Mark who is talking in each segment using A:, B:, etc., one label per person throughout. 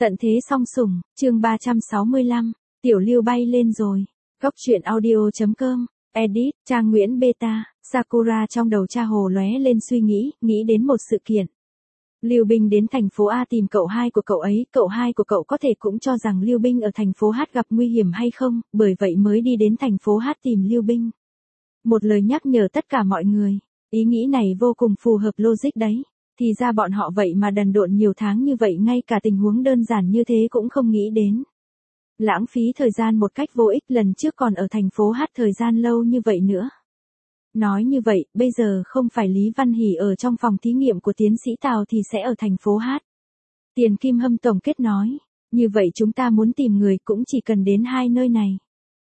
A: Tận thế song sủng, chương 365, Tiểu Lưu bay lên rồi. Góc truyện audio.com, edit, Trang Nguyễn Beta, Sakura trong đầu Cha Hồ lóe lên suy nghĩ đến một sự kiện. Lưu Binh đến thành phố A tìm cậu hai của cậu ấy, cậu hai của cậu có thể cũng cho rằng Lưu Binh ở thành phố H gặp nguy hiểm hay không, bởi vậy mới đi đến thành phố H tìm Lưu Binh. Một lời nhắc nhở tất cả mọi người, ý nghĩ này vô cùng phù hợp logic đấy. Thì ra bọn họ vậy mà đần độn nhiều tháng như vậy, ngay cả tình huống đơn giản như thế cũng không nghĩ đến. Lãng phí thời gian một cách vô ích, lần trước còn ở thành phố H thời gian lâu như vậy nữa. Nói như vậy, bây giờ không phải Lý Văn Hỷ ở trong phòng thí nghiệm của tiến sĩ Tào thì sẽ ở thành phố H. Tiền Kim Hâm tổng kết nói, như vậy chúng ta muốn tìm người cũng chỉ cần đến hai nơi này.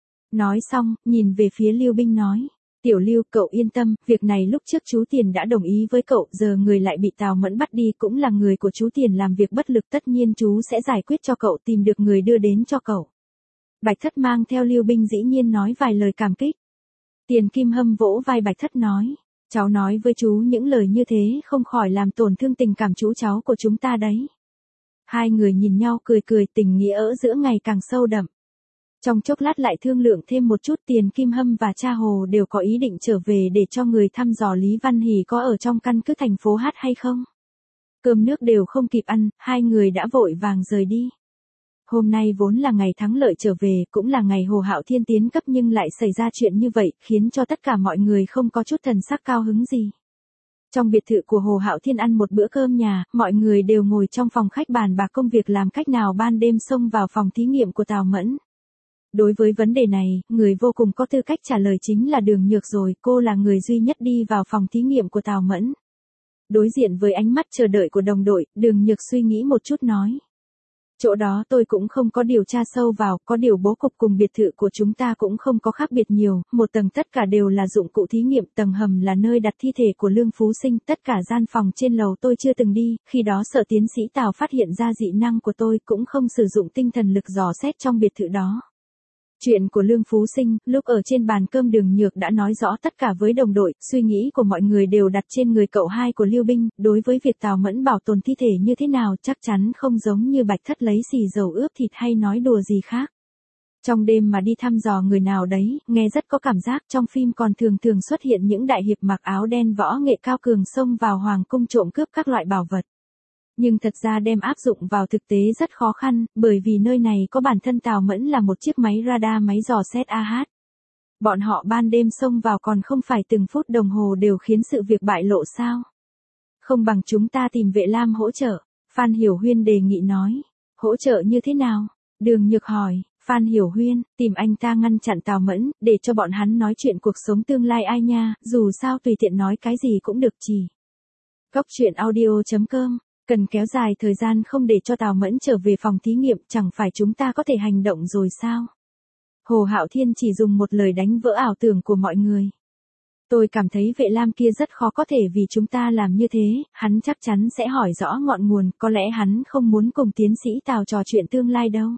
A: Nói xong, nhìn về phía Lưu Binh nói. Tiểu Lưu, cậu yên tâm, việc này lúc trước chú Tiền đã đồng ý với cậu, giờ người lại bị Tào Mẫn bắt đi, cũng là người của chú Tiền làm việc bất lực, tất nhiên chú sẽ giải quyết cho cậu, tìm được người đưa đến cho cậu. Bạch Thất mang theo Lưu Binh dĩ nhiên nói vài lời cảm kích. Tiền Kim Hâm vỗ vai Bạch Thất nói, cháu nói với chú những lời như thế không khỏi làm tổn thương tình cảm chú cháu của chúng ta đấy. Hai người nhìn nhau cười cười, tình nghĩa ở giữa ngày càng sâu đậm. Trong chốc lát lại thương lượng thêm một chút, Tiền Kim Hâm và Cha Hồ đều có ý định trở về để cho người thăm dò Lý Văn Hỷ có ở trong căn cứ thành phố H hay không. Cơm nước đều không kịp ăn, hai người đã vội vàng rời đi. Hôm nay vốn là ngày thắng lợi trở về, cũng là ngày Hồ Hạo Thiên tiến cấp, nhưng lại xảy ra chuyện như vậy, khiến cho tất cả mọi người không có chút thần sắc cao hứng gì. Trong biệt thự của Hồ Hạo Thiên ăn một bữa cơm nhà, mọi người đều ngồi trong phòng khách bàn bạc công việc làm cách nào ban đêm xông vào phòng thí nghiệm của Tào Mẫn. Đối với vấn đề này, người vô cùng có tư cách trả lời chính là Đường Nhược rồi, cô là người duy nhất đi vào phòng thí nghiệm của Tào Mẫn. Đối diện với ánh mắt chờ đợi của đồng đội, Đường Nhược suy nghĩ một chút nói. Chỗ đó tôi cũng không có điều tra sâu vào, có điều bố cục cùng biệt thự của chúng ta cũng không có khác biệt nhiều, một tầng tất cả đều là dụng cụ thí nghiệm, tầng hầm là nơi đặt thi thể của Lương Phú Sinh, tất cả gian phòng trên lầu tôi chưa từng đi, khi đó sợ tiến sĩ Tào phát hiện ra dị năng của tôi, cũng không sử dụng tinh thần lực dò xét trong biệt thự đó. Chuyện của Lương Phú Sinh, lúc ở trên bàn cơm Đường Nhược đã nói rõ tất cả với đồng đội, suy nghĩ của mọi người đều đặt trên người cậu hai của Lưu Binh, đối với việc Tào Mẫn bảo tồn thi thể như thế nào chắc chắn không giống như Bạch Thất lấy xì dầu ướp thịt hay nói đùa gì khác. Trong đêm mà đi thăm dò người nào đấy, nghe rất có cảm giác, trong phim còn thường xuất hiện những đại hiệp mặc áo đen võ nghệ cao cường xông vào hoàng cung trộm cướp các loại bảo vật. Nhưng thật ra đem áp dụng vào thực tế rất khó khăn, bởi vì nơi này có bản thân Tào Mẫn là một chiếc máy radar, máy dò xét AH. Bọn họ ban đêm xông vào còn không phải từng phút đồng hồ đều khiến sự việc bại lộ sao? Không bằng chúng ta tìm Vệ Lam hỗ trợ, Phan Hiểu Huyên đề nghị nói. Hỗ trợ như thế nào? Đường Nhược hỏi. Phan Hiểu Huyên, tìm anh ta ngăn chặn Tào Mẫn, để cho bọn hắn nói chuyện cuộc sống tương lai ai nha, dù sao tùy tiện nói cái gì cũng được chỉ. Góc truyện audio.com. Cần kéo dài thời gian không để cho Tào Mẫn trở về phòng thí nghiệm, chẳng phải chúng ta có thể hành động rồi sao? Hồ Hạo Thiên chỉ dùng một lời đánh vỡ ảo tưởng của mọi người. Tôi cảm thấy Vệ Lam kia rất khó có thể vì chúng ta làm như thế, hắn chắc chắn sẽ hỏi rõ ngọn nguồn, có lẽ hắn không muốn cùng tiến sĩ Tào trò chuyện tương lai đâu.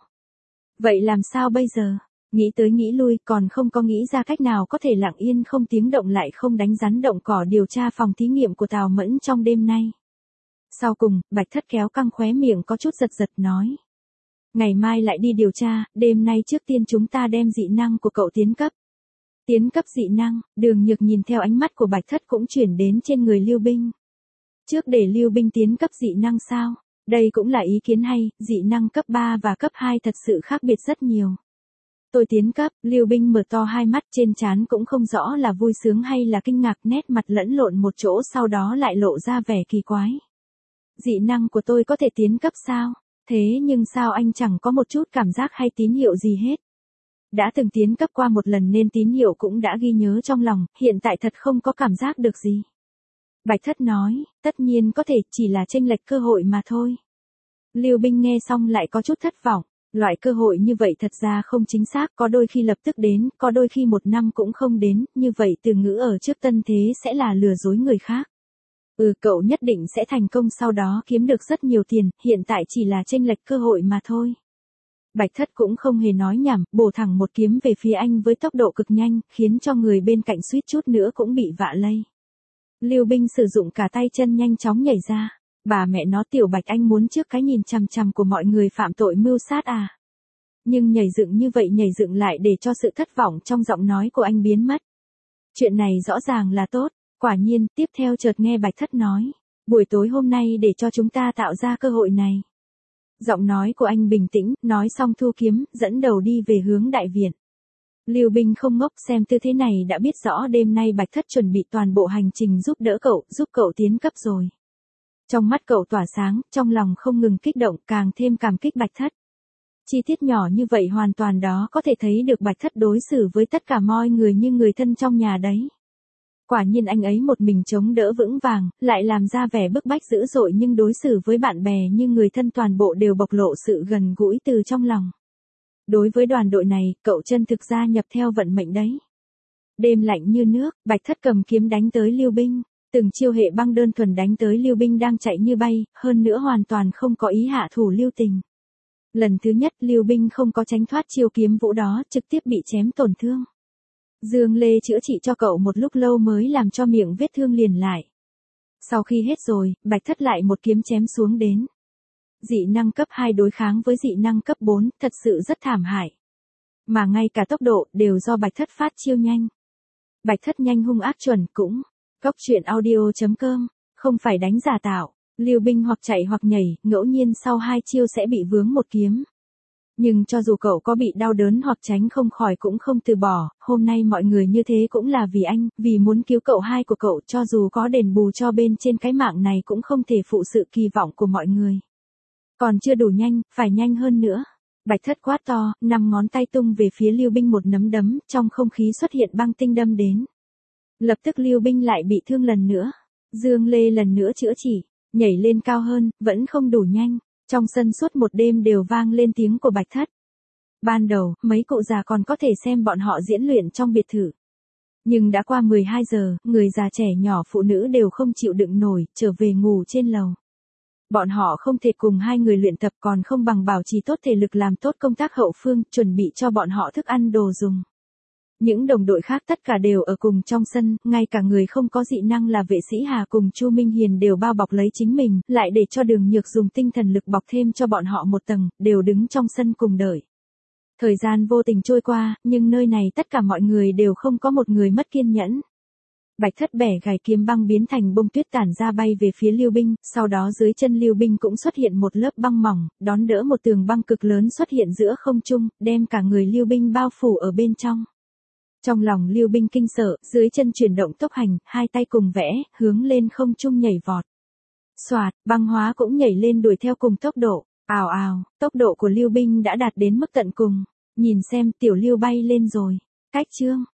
A: Vậy làm sao bây giờ? Nghĩ tới nghĩ lui, còn không có nghĩ ra cách nào có thể lặng yên không tiếng động lại không đánh rắn động cỏ điều tra phòng thí nghiệm của Tào Mẫn trong đêm nay. Sau cùng, Bạch Thất kéo căng khóe miệng có chút giật nói. Ngày mai lại đi điều tra, đêm nay trước tiên chúng ta đem dị năng của cậu tiến cấp. Tiến cấp dị năng, Đường Nhược nhìn theo ánh mắt của Bạch Thất cũng chuyển đến trên người Lưu Binh. Trước để Lưu Binh tiến cấp dị năng sao? Đây cũng là ý kiến hay, dị năng cấp 3 và cấp 2 thật sự khác biệt rất nhiều. Tôi tiến cấp, Lưu Binh mở to hai mắt, trên trán cũng không rõ là vui sướng hay là kinh ngạc, nét mặt lẫn lộn một chỗ, sau đó lại lộ ra vẻ kỳ quái. Dị năng của tôi có thể tiến cấp sao? Thế nhưng sao anh chẳng có một chút cảm giác hay tín hiệu gì hết? Đã từng tiến cấp qua một lần nên tín hiệu cũng đã ghi nhớ trong lòng, hiện tại thật không có cảm giác được gì. Bạch Thất nói, tất nhiên có thể, chỉ là chênh lệch cơ hội mà thôi. Lưu Binh nghe xong lại có chút thất vọng, loại cơ hội như vậy thật ra không chính xác, có đôi khi lập tức đến, có đôi khi một năm cũng không đến, như vậy từ ngữ ở trước tân thế sẽ là lừa dối người khác. Cậu nhất định sẽ thành công, sau đó kiếm được rất nhiều tiền, hiện tại chỉ là chênh lệch cơ hội mà thôi. Bạch Thất cũng không hề nói nhảm, bổ thẳng một kiếm về phía anh với tốc độ cực nhanh, khiến cho người bên cạnh suýt chút nữa cũng bị vạ lây. Lưu Binh sử dụng cả tay chân nhanh chóng nhảy ra. Bà mẹ nó Tiểu Bạch Anh muốn trước cái nhìn chằm chằm của mọi người phạm tội mưu sát à. Nhưng nhảy dựng như vậy nhảy dựng lại để cho sự thất vọng trong giọng nói của anh biến mất. Chuyện này rõ ràng là tốt, quả nhiên, tiếp theo chợt nghe Bạch Thất nói. Buổi tối hôm nay để cho chúng ta tạo ra cơ hội này. Giọng nói của anh bình tĩnh, nói xong thu kiếm, dẫn đầu đi về hướng đại viện. Lưu Binh không ngốc, xem tư thế này đã biết rõ đêm nay Bạch Thất chuẩn bị toàn bộ hành trình giúp đỡ cậu, giúp cậu tiến cấp rồi. Trong mắt cậu tỏa sáng, trong lòng không ngừng kích động, càng thêm cảm kích Bạch Thất. Chi tiết nhỏ như vậy hoàn toàn đó có thể thấy được Bạch Thất đối xử với tất cả mọi người như người thân trong nhà đấy. Quả nhiên anh ấy một mình chống đỡ vững vàng, lại làm ra vẻ bức bách dữ dội nhưng đối xử với bạn bè như người thân, toàn bộ đều bộc lộ sự gần gũi từ trong lòng. Đối với đoàn đội này, cậu chân thực gia nhập theo vận mệnh đấy. Đêm lạnh như nước, Bạch Thất cầm kiếm đánh tới Lưu Binh. Từng chiêu hệ băng đơn thuần đánh tới Lưu Binh đang chạy như bay, hơn nữa hoàn toàn không có ý hạ thủ lưu tình. Lần thứ nhất Lưu Binh không có tránh thoát chiêu kiếm vũ đó, trực tiếp bị chém tổn thương. Dương Lê chữa trị cho cậu một lúc lâu mới làm cho miệng vết thương liền lại. Sau khi hết rồi, Bạch Thất lại một kiếm chém xuống đến. Dị năng cấp 2 đối kháng với dị năng cấp 4, thật sự rất thảm hại. Mà ngay cả tốc độ đều do Bạch Thất phát chiêu nhanh. Bạch Thất nhanh hung ác chuẩn cũng. Góc truyện audio.com, không phải đánh giả tạo. Lưu Binh hoặc chạy hoặc nhảy, ngẫu nhiên sau 2 chiêu sẽ bị vướng một kiếm. Nhưng cho dù cậu có bị đau đớn hoặc tránh không khỏi cũng không từ bỏ, hôm nay mọi người như thế cũng là vì anh, vì muốn cứu cậu hai của cậu, cho dù có đền bù cho bên trên cái mạng này cũng không thể phụ sự kỳ vọng của mọi người. Còn chưa đủ nhanh, phải nhanh hơn nữa. Bạch Thất quát to, 5 ngón tay tung về phía Lưu Binh một nắm đấm, trong không khí xuất hiện băng tinh đâm đến. Lập tức Lưu Binh lại bị thương lần nữa. Dương Lê lần nữa chữa trị, nhảy lên cao hơn, vẫn không đủ nhanh. Trong sân suốt một đêm đều vang lên tiếng của Bạch Thất. Ban đầu, mấy cụ già còn có thể xem bọn họ diễn luyện trong biệt thự. Nhưng đã qua 12 giờ, người già trẻ nhỏ phụ nữ đều không chịu đựng nổi, trở về ngủ trên lầu. Bọn họ không thể cùng hai người luyện tập, còn không bằng bảo trì tốt thể lực, làm tốt công tác hậu phương, chuẩn bị cho bọn họ thức ăn đồ dùng. Những đồng đội khác tất cả đều ở cùng trong sân, ngay cả người không có dị năng là vệ sĩ Hà cùng Chu Minh Hiền đều bao bọc lấy chính mình, lại để cho Đường Nhược dùng tinh thần lực bọc thêm cho bọn họ một tầng, đều đứng trong sân cùng đợi. Thời gian vô tình trôi qua, nhưng nơi này tất cả mọi người đều không có một người mất kiên nhẫn. Bạch Thất bẻ gài kiếm băng biến thành bông tuyết tản ra bay về phía Lưu Binh, sau đó dưới chân Lưu Binh cũng xuất hiện một lớp băng mỏng, đón đỡ một tường băng cực lớn xuất hiện giữa không trung, đem cả người Lưu Binh bao phủ ở bên trong. Trong lòng Lưu Binh kinh sợ, dưới chân chuyển động tốc hành, hai tay cùng vẽ, hướng lên không trung nhảy vọt. Soạt, băng hóa cũng nhảy lên đuổi theo cùng tốc độ. Ào ào, tốc độ của Lưu Binh đã đạt đến mức tận cùng. Nhìn xem, tiểu Lưu bay lên rồi. Cách chương